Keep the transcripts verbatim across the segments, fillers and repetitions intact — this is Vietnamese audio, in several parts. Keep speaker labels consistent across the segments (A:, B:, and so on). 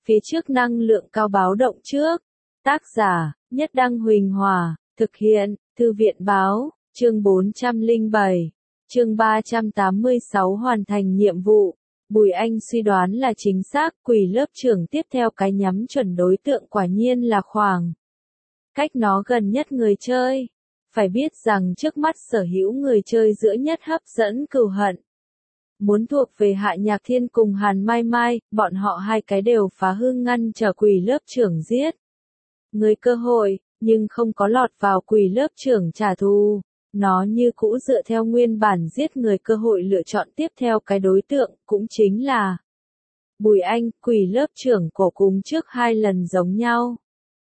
A: Phía trước năng lượng cao báo động trước. Tác giả, Nhất Đăng Huỳnh Hòa, thực hiện, Thư viện báo, chương bốn trăm lẻ bảy, chương ba trăm tám mươi sáu hoàn thành nhiệm vụ. Bùi Anh suy đoán là chính xác, quỷ lớp trưởng tiếp theo cái nhắm chuẩn đối tượng quả nhiên là khoảng cách nó gần nhất người chơi. Phải biết rằng trước mắt sở hữu người chơi giữa nhất hấp dẫn cừu hận. Muốn thuộc về Hạ Nhạc Thiên cùng Hàn Mai Mai, bọn họ hai cái đều phá hư ngăn trở quỷ lớp trưởng giết người cơ hội, nhưng không có lọt vào quỷ lớp trưởng trả thù. Nó như cũ dựa theo nguyên bản giết người cơ hội lựa chọn tiếp theo cái đối tượng, cũng chính là Bùi Anh. Quỷ lớp trưởng cổ cùng trước hai lần giống nhau.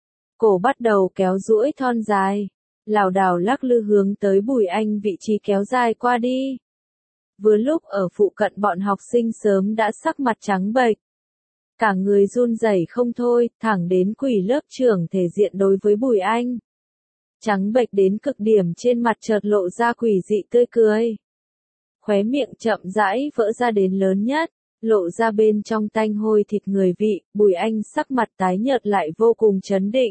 A: Cổ bắt đầu kéo duỗi thon dài, lảo đảo lắc lư hướng tới Bùi Anh vị trí kéo dài qua đi. Vừa lúc ở phụ cận bọn học sinh sớm đã sắc mặt trắng bệch. Cả người run rẩy không thôi, thẳng đến quỷ lớp trưởng thể diện đối với Bùi Anh. Trắng bệch đến cực điểm, trên mặt chợt lộ ra quỷ dị tươi cười. Khóe miệng chậm rãi vỡ ra đến lớn nhất, lộ ra bên trong tanh hôi thịt người vị. Bùi Anh sắc mặt tái nhợt lại vô cùng trấn định.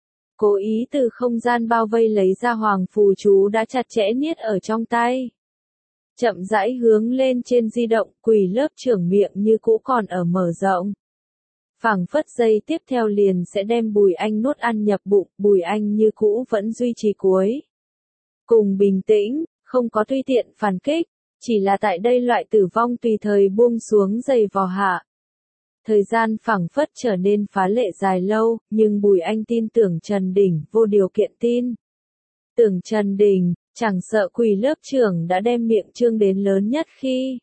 A: Cố ý từ không gian bao vây lấy ra hoàng phù chú đã chặt chẽ niết ở trong tay. Chậm rãi hướng lên trên di động, quỷ lớp trưởng miệng như cũ còn ở mở rộng. Phảng phất giây tiếp theo liền sẽ đem Bùi Anh nuốt ăn nhập bụng. Bùi Anh như cũ vẫn duy trì cuối cùng bình tĩnh, không có tùy tiện phản kích, chỉ là tại đây loại tử vong tùy thời buông xuống giày vò hạ. Thời gian phảng phất trở nên phá lệ dài lâu, nhưng Bùi Anh tin tưởng Trần Đình, vô điều kiện tin tưởng Trần Đình, chẳng sợ quỷ lớp trưởng đã đem miệng trương đến lớn nhất khi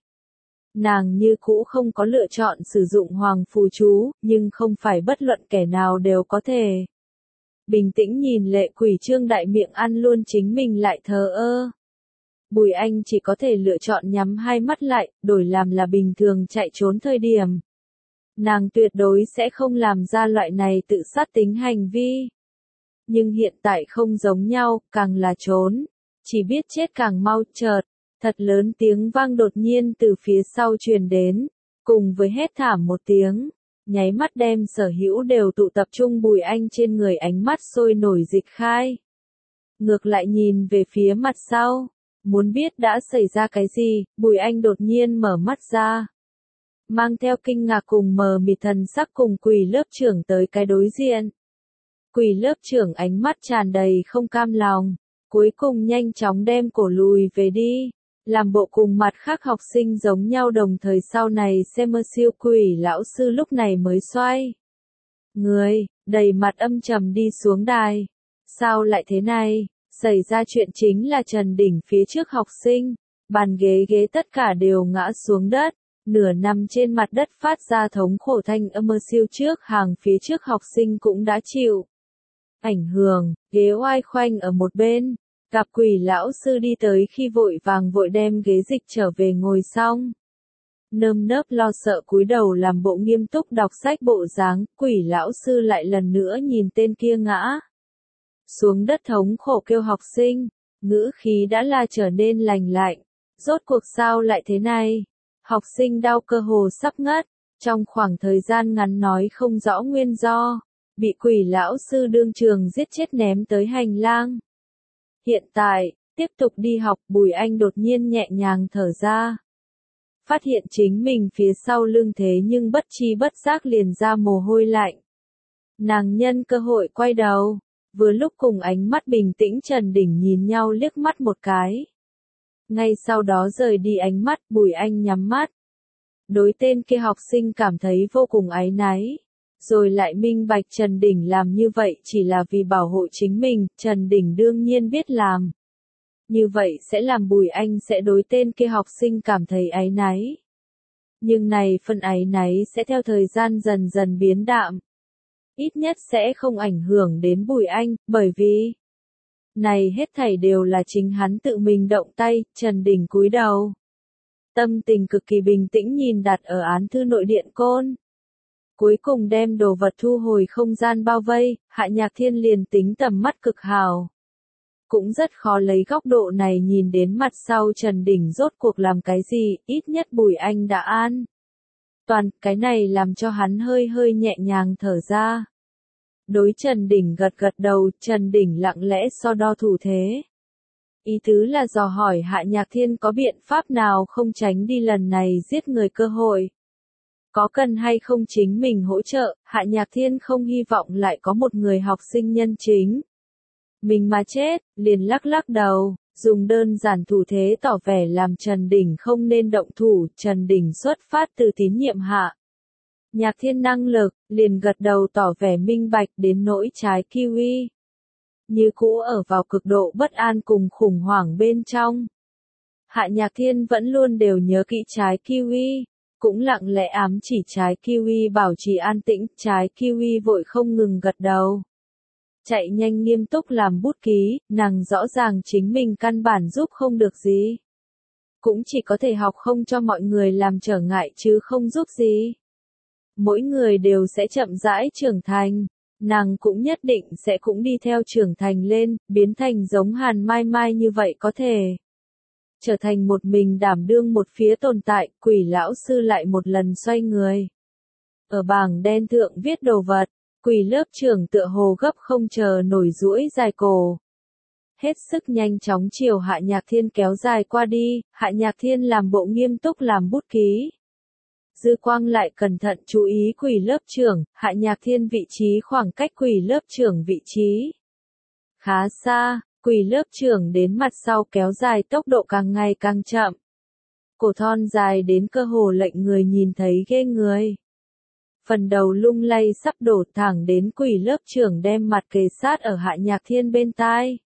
A: nàng như cũ không có lựa chọn sử dụng hoàng phù chú, nhưng không phải bất luận kẻ nào đều có thể bình tĩnh nhìn lệ quỷ trương đại miệng ăn luôn chính mình lại thờ ơ. Bùi Anh chỉ có thể lựa chọn nhắm hai mắt lại, đổi làm là bình thường chạy trốn thời điểm. Nàng tuyệt đối sẽ không làm ra loại này tự sát tính hành vi. Nhưng hiện tại không giống nhau, càng là trốn, chỉ biết chết càng mau. Chợt, thật lớn tiếng vang đột nhiên từ phía sau truyền đến, cùng với hét thảm một tiếng, nháy mắt đem sở hữu đều tụ tập trung Bùi Anh trên người, ánh mắt sôi nổi dịch khai. Ngược lại nhìn về phía mặt sau, muốn biết đã xảy ra cái gì. Bùi Anh đột nhiên mở mắt ra, mang theo kinh ngạc cùng mờ mịt thần sắc cùng quỷ lớp trưởng tới cái đối diện. Quỷ lớp trưởng ánh mắt tràn đầy không cam lòng, cuối cùng nhanh chóng đem cổ lùi về đi, làm bộ cùng mặt khác học sinh giống nhau, đồng thời sau này xem mơ siêu quỷ lão sư lúc này mới xoay người, đầy mặt âm trầm đi xuống đài. Sao lại thế này? Xảy ra chuyện chính là Trần Đình phía trước học sinh, bàn ghế ghế tất cả đều ngã xuống đất, nửa nằm trên mặt đất phát ra thống khổ thanh âm. Mơ siêu trước hàng phía trước học sinh cũng đã chịu ảnh hưởng, ghế oai khoanh ở một bên. Gặp quỷ lão sư đi tới khi vội vàng vội đem ghế dịch trở về ngồi xong. Nơm nớp lo sợ cúi đầu làm bộ nghiêm túc đọc sách bộ dáng. Quỷ lão sư lại lần nữa nhìn tên kia ngã xuống đất thống khổ kêu học sinh, ngữ khí đã là trở nên lành lạnh. Rốt cuộc sao lại thế này? Học sinh đau cơ hồ sắp ngất, trong khoảng thời gian ngắn nói không rõ nguyên do, bị quỷ lão sư đương trường giết chết ném tới hành lang. Hiện tại, tiếp tục đi học. Bùi Anh đột nhiên nhẹ nhàng thở ra. Phát hiện chính mình phía sau lưng thế nhưng bất chi bất giác liền ra mồ hôi lạnh. Nàng nhân cơ hội quay đầu, vừa lúc cùng ánh mắt bình tĩnh Trần Đình nhìn nhau liếc mắt một cái. Ngay sau đó rời đi ánh mắt. Bùi Anh nhắm mắt. Đối tên kia học sinh cảm thấy vô cùng áy náy. Rồi lại minh bạch Trần Đình làm như vậy chỉ là vì bảo hộ chính mình. Trần Đình đương nhiên biết làm như vậy sẽ làm Bùi Anh sẽ đối tên kia học sinh cảm thấy áy náy. Nhưng này phần áy náy sẽ theo thời gian dần dần biến đạm. Ít nhất sẽ không ảnh hưởng đến Bùi Anh, bởi vì này hết thảy đều là chính hắn tự mình động tay. Trần Đình cúi đầu, tâm tình cực kỳ bình tĩnh nhìn đặt ở án thư nội điện côn. Cuối cùng đem đồ vật thu hồi không gian bao vây. Hạ Nhạc Thiên liền tính tầm mắt cực hào, cũng rất khó lấy góc độ này nhìn đến mặt sau Trần Đình rốt cuộc làm cái gì. Ít nhất Bùi Anh đã an Toàn, cái này làm cho hắn hơi hơi nhẹ nhàng thở ra. Đối Trần Đỉnh gật gật đầu, Trần Đỉnh lặng lẽ so đo thủ thế. Ý tứ là dò hỏi Hạ Nhạc Thiên có biện pháp nào không tránh đi lần này giết người cơ hội. Có cần hay không chính mình hỗ trợ, Hạ Nhạc Thiên không hy vọng lại có một người học sinh nhân chính. Mình mà chết, liền lắc lắc đầu, dùng đơn giản thủ thế tỏ vẻ làm Trần Đỉnh không nên động thủ, Trần Đỉnh xuất phát từ tín nhiệm Hạ Nhạc Thiên năng lực, liền gật đầu tỏ vẻ minh bạch đến nỗi trái kiwi. Như cũ ở vào cực độ bất an cùng khủng hoảng bên trong. Hạ Nhạc Thiên vẫn luôn đều nhớ kỹ trái kiwi, cũng lặng lẽ ám chỉ trái kiwi bảo trì an tĩnh, trái kiwi vội không ngừng gật đầu. Chạy nhanh nghiêm túc làm bút ký, nàng rõ ràng chính mình căn bản giúp không được gì. Cũng chỉ có thể học không cho mọi người làm trở ngại chứ không giúp gì. Mỗi người đều sẽ chậm rãi trưởng thành, nàng cũng nhất định sẽ cũng đi theo trưởng thành lên, biến thành giống Hàn Mai Mai như vậy có thể. Trở thành một mình đảm đương một phía tồn tại, Quỷ lão sư lại một lần xoay người. Ở bảng đen thượng viết đồ vật, Quỷ lớp trưởng tựa hồ gấp không chờ nổi duỗi dài cổ. Hết sức nhanh chóng chiều Hạ Nhạc Thiên kéo dài qua đi, Hạ Nhạc Thiên làm bộ nghiêm túc làm bút ký. Dư quang lại cẩn thận chú ý Quỷ lớp trưởng, Hạ Nhạc Thiên vị trí khoảng cách Quỷ lớp trưởng vị trí khá xa, Quỷ lớp trưởng đến mặt sau kéo dài tốc độ càng ngày càng chậm. Cổ thon dài đến cơ hồ lệnh người nhìn thấy ghê người. Phần đầu lung lay sắp đổ thẳng đến Quỷ lớp trưởng đem mặt kề sát ở Hạ Nhạc Thiên bên tai.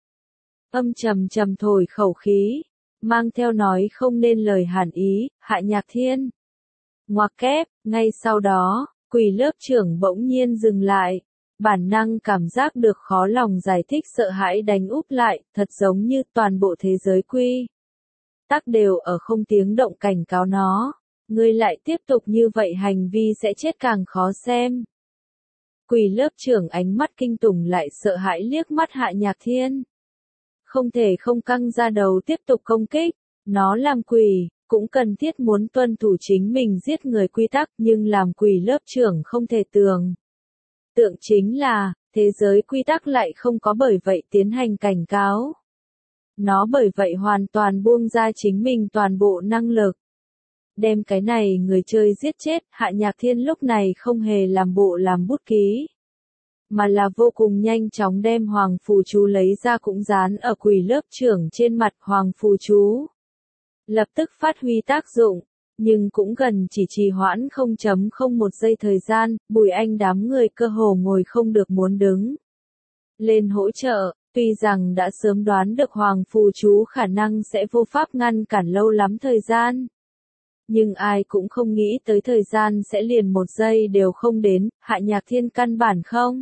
A: Âm trầm trầm thổi khẩu khí, mang theo nói không nên lời hàn ý, Hạ Nhạc Thiên. Ngoặc kép, ngay sau đó, Quỷ lớp trưởng bỗng nhiên dừng lại. Bản năng cảm giác được khó lòng giải thích sợ hãi đánh úp lại, thật giống như toàn bộ thế giới quy tắc đều ở không tiếng động cảnh cáo nó. Ngươi lại tiếp tục như vậy hành vi sẽ chết càng khó xem. Quỷ lớp trưởng ánh mắt kinh tủng lại sợ hãi liếc mắt Hạ Nhạc Thiên. Không thể không căng ra đầu tiếp tục công kích, nó làm quỷ, cũng cần thiết muốn tuân thủ chính mình giết người quy tắc nhưng làm quỷ lớp trưởng không thể tường. Tượng chính là, thế giới quy tắc lại không có bởi vậy tiến hành cảnh cáo. Nó bởi vậy hoàn toàn buông ra chính mình toàn bộ năng lực. Đem cái này người chơi giết chết, Hạ Nhạc Thiên lúc này không hề làm bộ làm bút ký. Mà là vô cùng nhanh chóng đem Hoàng Phù Chú lấy ra cũng dán ở Quỷ lớp trưởng trên mặt Hoàng Phù Chú. Lập tức phát huy tác dụng, nhưng cũng gần chỉ trì hoãn không chấm không một giây thời gian, Bùi Anh đám người cơ hồ ngồi không được muốn đứng lên hỗ trợ, tuy rằng đã sớm đoán được Hoàng Phù Chú khả năng sẽ vô pháp ngăn cản lâu lắm thời gian. Nhưng ai cũng không nghĩ tới thời gian sẽ liền một giây đều không đến, Hạ Nhạc Thiên căn bản không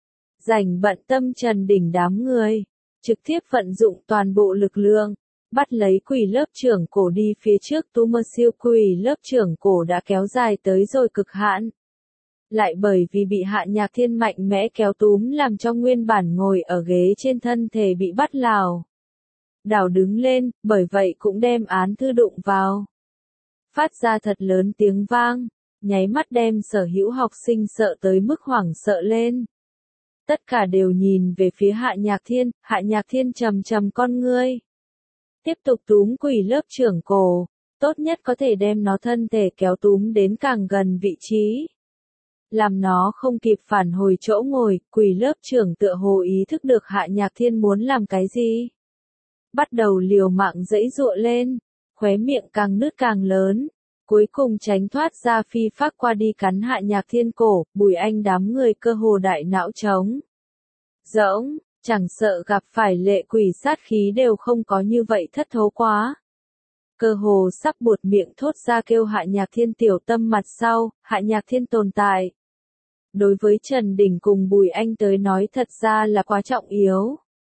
A: rảnh bận tâm Trần Đỉnh đám người, trực tiếp vận dụng toàn bộ lực lượng, bắt lấy Quỷ lớp trưởng cổ đi phía trước. Tu mơ siêu Quỷ lớp trưởng cổ đã kéo dài tới rồi cực hạn. Lại bởi vì bị Hạ Nhạc Thiên mạnh mẽ kéo túm làm cho nguyên bản ngồi ở ghế trên thân thể bị bắt lảo đảo đứng lên, bởi vậy cũng đem án thư đụng vào. Phát ra thật lớn tiếng vang, nháy mắt đem sở hữu học sinh sợ tới mức hoảng sợ lên. Tất cả đều nhìn về phía Hạ Nhạc Thiên, Hạ Nhạc Thiên trầm trầm con ngươi. Tiếp tục túm Quỷ lớp trưởng cổ, tốt nhất có thể đem nó thân thể kéo túm đến càng gần vị trí. Làm nó không kịp phản hồi chỗ ngồi, Quỷ lớp trưởng tựa hồ ý thức được Hạ Nhạc Thiên muốn làm cái gì. Bắt đầu liều mạng giãy giụa lên, khóe miệng càng nứt càng lớn, cuối cùng tránh thoát ra phi phác qua đi cắn Hạ Nhạc Thiên cổ, Bùi Anh đám người cơ hồ đại não trống rỗng, chẳng sợ gặp phải lệ quỷ sát khí đều không có như vậy thất thố quá. Cơ hồ sắp buột miệng thốt ra kêu Hạ Nhạc Thiên tiểu tâm mặt sau, Hạ Nhạc Thiên tồn tại. Đối với Trần Đỉnh cùng Bùi Anh tới nói thật ra là quá trọng yếu.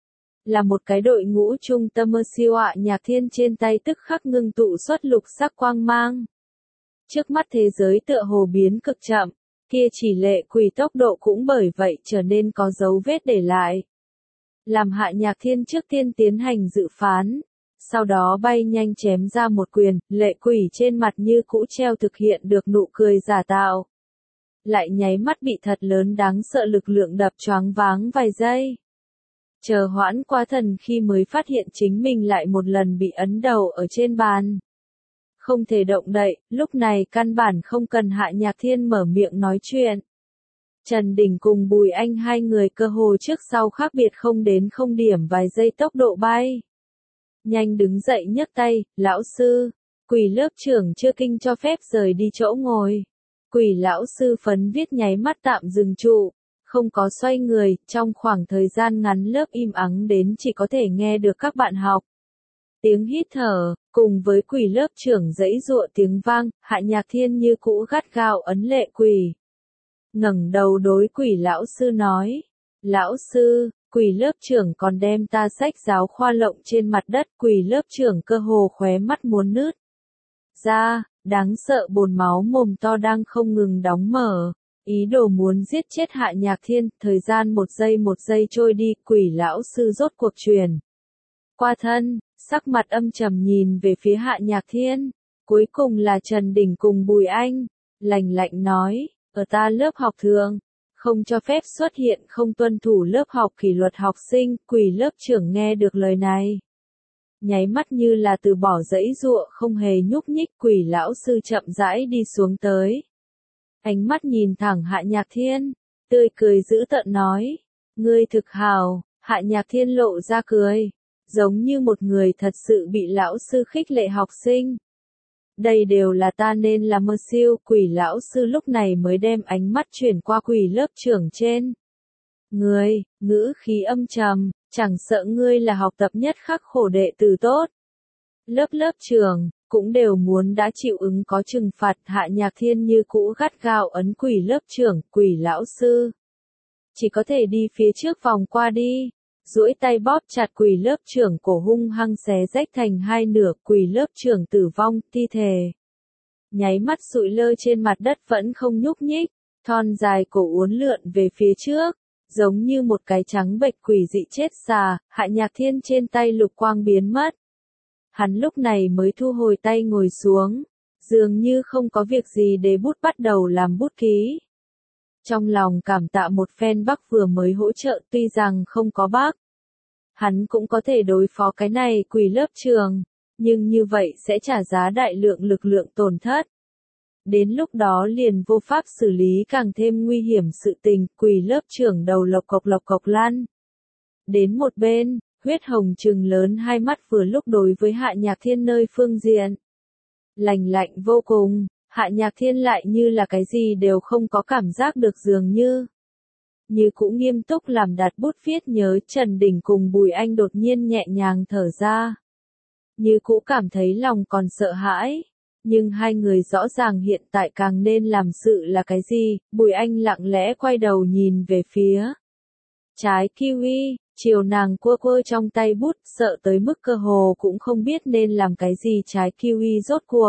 A: Là một cái đội ngũ trung tâm mơ siêu Hạ Nhạc Thiên trên tay tức khắc ngưng tụ xuất lục sắc quang mang. Trước mắt thế giới tựa hồ biến cực chậm, kia chỉ lệ quỷ tốc độ cũng bởi vậy trở nên có dấu vết để lại. Làm Hạ Nhạc Thiên trước tiên tiến hành dự phán, sau đó bay nhanh chém ra một quyền, lệ quỷ trên mặt như cũ treo thực hiện được nụ cười giả tạo. Lại nháy mắt bị thật lớn đáng sợ lực lượng đập choáng váng vài giây. Chờ hoãn qua thần khi mới phát hiện chính mình lại một lần bị ấn đầu ở trên bàn. Không thể động đậy, lúc này căn bản không cần Hạ Nhạc Thiên mở miệng nói chuyện. Trần Đình cùng Bùi Anh hai người cơ hồ trước sau khác biệt không đến không điểm vài giây tốc độ bay. Nhanh đứng dậy nhấc tay, lão sư, Quỷ lớp trưởng chưa kinh cho phép rời đi chỗ ngồi. Quỷ lão sư phấn viết nháy mắt tạm dừng trụ, không có xoay người, trong khoảng thời gian ngắn lớp im ắng đến chỉ có thể nghe được các bạn học. Tiếng hít thở, cùng với quỷ lớp trưởng giãy giụa tiếng vang, Hạ Nhạc Thiên như cũ gắt gao ấn lệ quỷ. Ngẩng đầu đối quỷ lão sư nói, lão sư, quỷ lớp trưởng còn đem ta sách giáo khoa lộng trên mặt đất, quỷ lớp trưởng cơ hồ khóe mắt muốn nứt ra, đáng sợ bồn máu mồm to đang không ngừng đóng mở, ý đồ muốn giết chết Hạ Nhạc Thiên, thời gian một giây một giây trôi đi, quỷ lão sư rốt cuộc truyền qua thân, sắc mặt âm trầm nhìn về phía Hạ Nhạc Thiên, cuối cùng là Trần Đình cùng Bùi Anh, lạnh lạnh nói, ở ta lớp học thường, không cho phép xuất hiện không tuân thủ lớp học kỷ luật học sinh, quỷ lớp trưởng nghe được lời này. Nháy mắt như là từ bỏ dãy giụa không hề nhúc nhích, quỷ lão sư chậm rãi đi xuống tới. Ánh mắt nhìn thẳng Hạ Nhạc Thiên, tươi cười dữ tợn nói, ngươi thực hào, Hạ Nhạc Thiên lộ ra cười, giống như một người thật sự bị lão sư khích lệ học sinh. Đây đều là ta nên làm mơ siêu, quỷ lão sư lúc này mới đem ánh mắt chuyển qua quỷ lớp trưởng trên. Ngươi, ngữ khí âm trầm, chẳng sợ ngươi là học tập nhất khắc khổ đệ tử tốt. Lớp lớp trưởng, cũng đều muốn đã chịu ứng có trừng phạt. Hạ Nhạc Thiên như cũ gắt gao ấn quỷ lớp trưởng, quỷ lão sư. Chỉ có thể đi phía trước vòng qua đi. Duỗi tay bóp chặt quỷ lớp trưởng cổ hung hăng xé rách thành hai nửa, quỷ lớp trưởng tử vong, thi thể. Nháy mắt sụi lơ trên mặt đất vẫn không nhúc nhích, thon dài cổ uốn lượn về phía trước, giống như một cái trắng bệch quỷ dị chết xà. Hạ Nhạc Thiên trên tay lục quang biến mất. Hắn lúc này mới thu hồi tay ngồi xuống, dường như không có việc gì để bút bắt đầu làm bút ký. Trong lòng cảm tạ một phen Bắc vừa mới hỗ trợ, tuy rằng không có Bắc, hắn cũng có thể đối phó cái này quỷ lớp trường, nhưng như vậy sẽ trả giá đại lượng lực lượng tổn thất. Đến lúc đó liền vô pháp xử lý càng thêm nguy hiểm sự tình, quỷ lớp trưởng đầu lộc cộc lộc cộc lăn. Đến một bên, huyết hồng trừng lớn hai mắt vừa lúc đối với Hạ Nhạc Thiên nơi phương diện. Lạnh lạnh vô cùng. Hạ Nhạc Thiên lại như là cái gì đều không có cảm giác được dường như. Như cũng nghiêm túc làm đặt bút viết nhớ. Trần Đình cùng Bùi Anh đột nhiên nhẹ nhàng thở ra. Như cũ cảm thấy lòng còn sợ hãi. Nhưng hai người rõ ràng hiện tại càng nên làm sự là cái gì. Bùi Anh lặng lẽ quay đầu nhìn về phía trái kiwi, chiều nàng cua cua trong tay bút, sợ tới mức cơ hồ cũng không biết nên làm cái gì. Trái kiwi rốt cuộc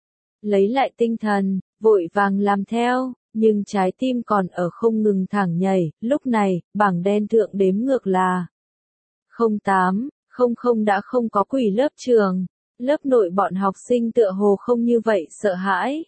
A: lấy lại tinh thần, vội vàng làm theo, nhưng trái tim còn ở không ngừng thẳng nhảy. Lúc này, bảng đen thượng đếm ngược là không tám, không không đã không có quỷ lớp trường. Lớp nội bọn học sinh tựa hồ không như vậy sợ hãi.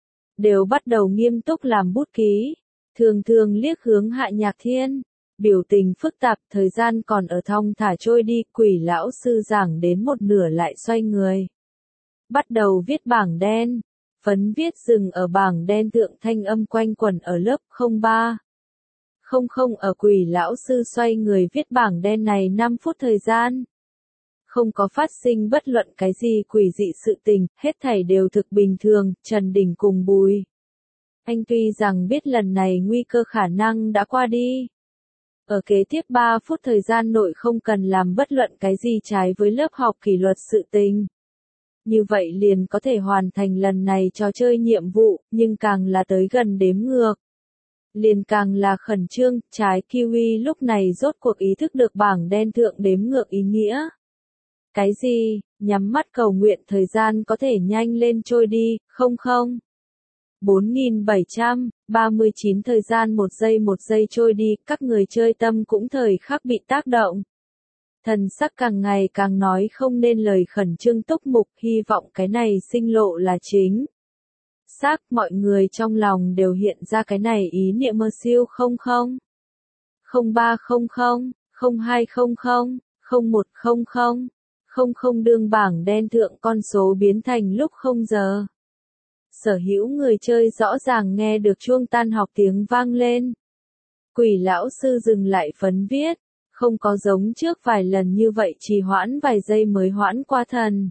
A: Đều bắt đầu nghiêm túc làm bút ký, thường thường liếc hướng Hạ Nhạc Thiên, biểu tình phức tạp, thời gian còn ở thong thả trôi đi, quỷ lão sư giảng đến một nửa lại xoay người. Bắt đầu viết bảng đen, phấn viết dừng ở bảng đen thượng, thanh âm quanh quẩn ở lớp không ba. Không không ở quỷ lão sư xoay người viết bảng đen này năm phút thời gian. Không có phát sinh bất luận cái gì quỷ dị sự tình, hết thảy đều thực bình thường. Trần Đình cùng Bùi Anh tuy rằng biết lần này nguy cơ khả năng đã qua đi. Ở kế tiếp ba phút thời gian nội không cần làm bất luận cái gì trái với lớp học kỷ luật sự tình. Như vậy liền có thể hoàn thành lần này trò chơi nhiệm vụ, nhưng càng là tới gần đếm ngược, liền càng là khẩn trương. Trái kiwi lúc này rốt cuộc ý thức được bảng đen thượng đếm ngược ý nghĩa. Cái gì? Nhắm mắt cầu nguyện thời gian có thể nhanh lên trôi đi, không không. bốn nghìn bảy trăm ba mươi chín thời gian một giây một giây trôi đi, các người chơi tâm cũng thời khắc bị tác động. thần sắc càng ngày càng nói không nên lời khẩn trương túc mục, hy vọng cái này sinh lộ là chính xác, mọi người trong lòng đều hiện ra cái này ý niệm mơ siêu không không, không ba không không, không hai không không, không một không không, không không đương bảng đen thượng con số biến thành lúc không giờ. Sở hữu người chơi rõ ràng nghe được chuông tan học tiếng vang lên. Quỷ lão sư dừng lại phấn viết, không có giống trước vài lần như vậy trì hoãn vài giây mới hoãn qua thần,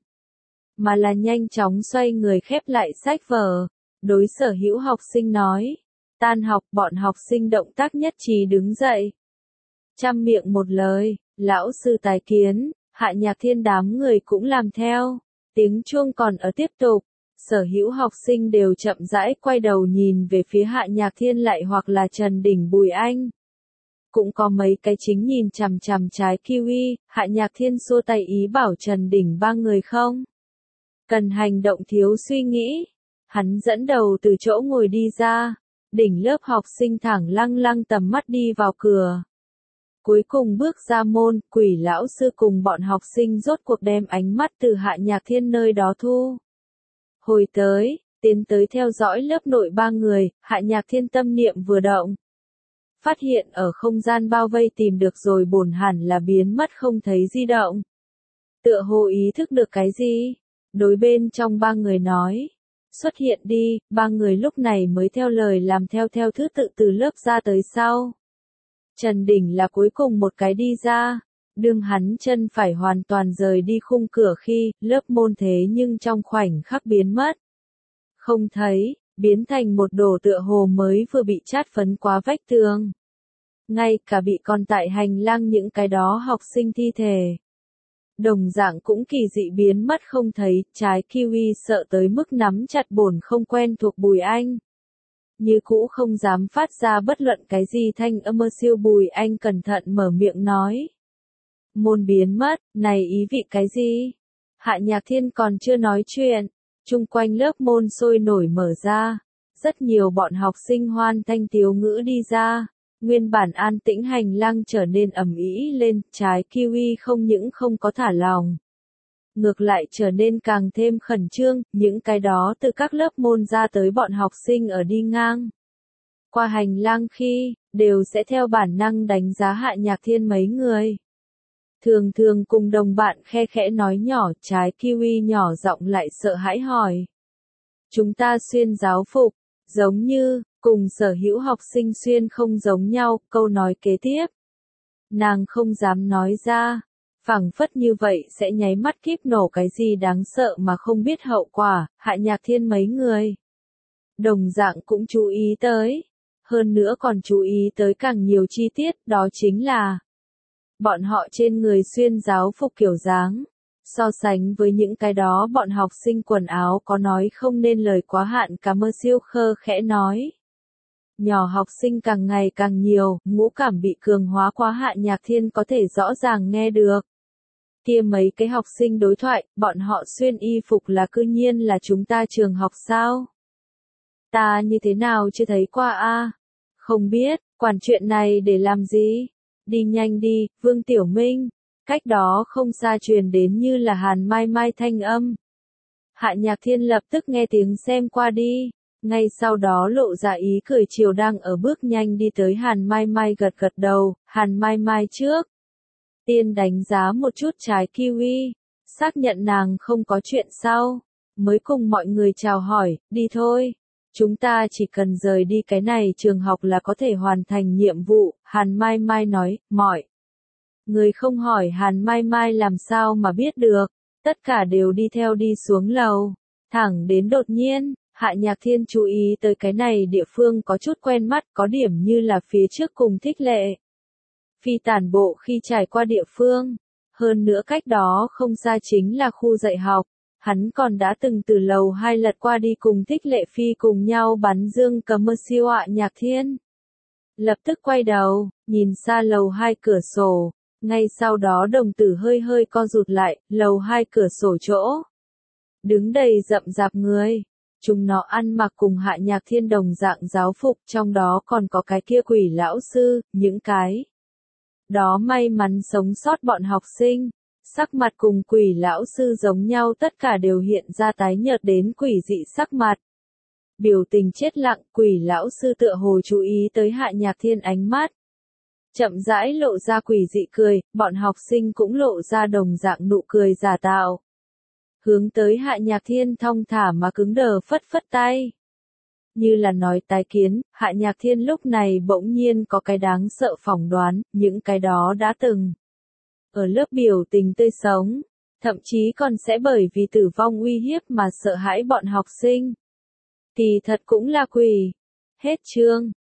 A: mà là nhanh chóng xoay người khép lại sách vở, đối sở hữu học sinh nói, tan học, bọn học sinh động tác nhất trí đứng dậy. Trăm miệng một lời, lão sư tài kiến, Hạ Nhạc Thiên đám người cũng làm theo, tiếng chuông còn ở tiếp tục. Sở hữu học sinh đều chậm rãi quay đầu nhìn về phía Hạ Nhạc Thiên lại hoặc là Trần Đỉnh Bùi Anh. Cũng có mấy cái chính nhìn chằm chằm trái kiwi, Hạ Nhạc Thiên xua tay ý bảo Trần Đỉnh ba người không cần hành động thiếu suy nghĩ. Hắn dẫn đầu từ chỗ ngồi đi ra, đỉnh lớp học sinh thẳng lăng lăng tầm mắt đi vào cửa. Cuối cùng bước ra môn, quỷ lão sư cùng bọn học sinh rốt cuộc đem ánh mắt từ Hạ Nhạc Thiên nơi đó thu hồi tới, tiến tới theo dõi lớp nội ba người, Hạ Nhạc Thiên tâm niệm vừa động. Phát hiện ở không gian bao vây tìm được rồi bổn hẳn là biến mất không thấy di động. Tựa hồ ý thức được cái gì? Đối bên trong ba người nói. Xuất hiện đi, ba người lúc này mới theo lời làm theo theo thứ tự từ lớp ra tới sau. Trần Đỉnh là cuối cùng một cái đi ra. Đương hắn chân phải hoàn toàn rời đi khung cửa khi, lớp môn thế nhưng trong khoảnh khắc biến mất. Không thấy, biến thành một đồ tựa hồ mới vừa bị chát phấn quá vách tường. Ngay cả bị còn tại hành lang những cái đó học sinh thi thể. Đồng dạng cũng kỳ dị biến mất không thấy, trái kiwi sợ tới mức nắm chặt bổn không quen thuộc Bùi Anh. Như cũ không dám phát ra bất luận cái gì thanh âm mơ siêu. Bùi Anh cẩn thận mở miệng nói. Môn biến mất, này ý vị cái gì? Hạ Nhạc Thiên còn chưa nói chuyện, chung quanh lớp môn sôi nổi mở ra, rất nhiều bọn học sinh hoan thanh tiếu ngữ đi ra, nguyên bản an tĩnh hành lang trở nên ầm ĩ lên, trái kiwi không những không có thả lòng. Ngược lại trở nên càng thêm khẩn trương, những cái đó từ các lớp môn ra tới bọn học sinh ở đi ngang. Qua hành lang khi, đều sẽ theo bản năng đánh giá Hạ Nhạc Thiên mấy người. Thường thường cùng đồng bạn khe khẽ nói nhỏ, trái kiwi nhỏ giọng lại sợ hãi hỏi. Chúng ta xuyên giáo phục, giống như, cùng sở hữu học sinh xuyên không giống nhau, câu nói kế tiếp. Nàng không dám nói ra, phảng phất như vậy sẽ nháy mắt kíp nổ cái gì đáng sợ mà không biết hậu quả, Hạ Nhạc Thiên mấy người. Đồng dạng cũng chú ý tới, hơn nữa còn chú ý tới càng nhiều chi tiết, đó chính là bọn họ trên người xuyên giáo phục kiểu dáng, so sánh với những cái đó bọn học sinh quần áo có nói không nên lời quá hạn. Cả mơ siêu khơ khẽ nói. Nhỏ học sinh càng ngày càng nhiều, ngũ cảm bị cường hóa quá. Hạ Nhạc Thiên có thể rõ ràng nghe được. Kia mấy cái học sinh đối thoại, bọn họ xuyên y phục là cư nhiên là chúng ta trường học sao? Ta như thế nào chưa thấy qua a? Không biết, quản chuyện này để làm gì? Đi nhanh đi, Vương Tiểu Minh. Cách đó không xa truyền đến như là Hàn Mai Mai thanh âm. Hạ Nhạc Thiên lập tức nghe tiếng xem qua đi. Ngay sau đó lộ ra ý cười chiều đang ở bước nhanh đi tới Hàn Mai Mai gật gật đầu. Hàn Mai Mai trước tiên đánh giá một chút trái kiwi, xác nhận nàng không có chuyện sau, mới cùng mọi người chào hỏi, đi thôi. Chúng ta chỉ cần rời đi cái này trường học là có thể hoàn thành nhiệm vụ, Hàn Mai Mai nói, mọi người không hỏi Hàn Mai Mai làm sao mà biết được, tất cả đều đi theo đi xuống lầu, thẳng đến đột nhiên, Hạ Nhạc Thiên chú ý tới cái này địa phương có chút quen mắt, có điểm như là phía trước cùng Thích Lệ Phi tản bộ khi trải qua địa phương, hơn nữa cách đó không xa chính là khu dạy học. Hắn còn đã từng từ lầu hai lật qua đi cùng Thích Lệ Phi cùng nhau bắn dương cầm mơ siêu. Hạ Nhạc Thiên lập tức quay đầu, nhìn xa lầu hai cửa sổ, ngay sau đó đồng tử hơi hơi co rụt lại, lầu hai cửa sổ chỗ. Đứng đầy rậm rạp người, chúng nó ăn mặc cùng Hạ Nhạc Thiên đồng dạng giáo phục, trong đó còn có cái kia quỷ lão sư, những cái đó may mắn sống sót bọn học sinh. Sắc mặt cùng Quỷ lão sư giống nhau, tất cả đều hiện ra tái nhợt đến quỷ dị sắc mặt. Biểu tình chết lặng, Quỷ lão sư tựa hồ chú ý tới Hạ Nhạc Thiên ánh mắt. Chậm rãi lộ ra quỷ dị cười, bọn học sinh cũng lộ ra đồng dạng nụ cười giả tạo. Hướng tới Hạ Nhạc Thiên thong thả mà cứng đờ phất phất tay. Như là nói tái kiến, Hạ Nhạc Thiên lúc này bỗng nhiên có cái đáng sợ phỏng đoán, những cái đó đã từng ở lớp biểu tình tươi sống, thậm chí còn sẽ bởi vì tử vong uy hiếp mà sợ hãi bọn học sinh. Thì thật cũng là quỷ. Hết chương.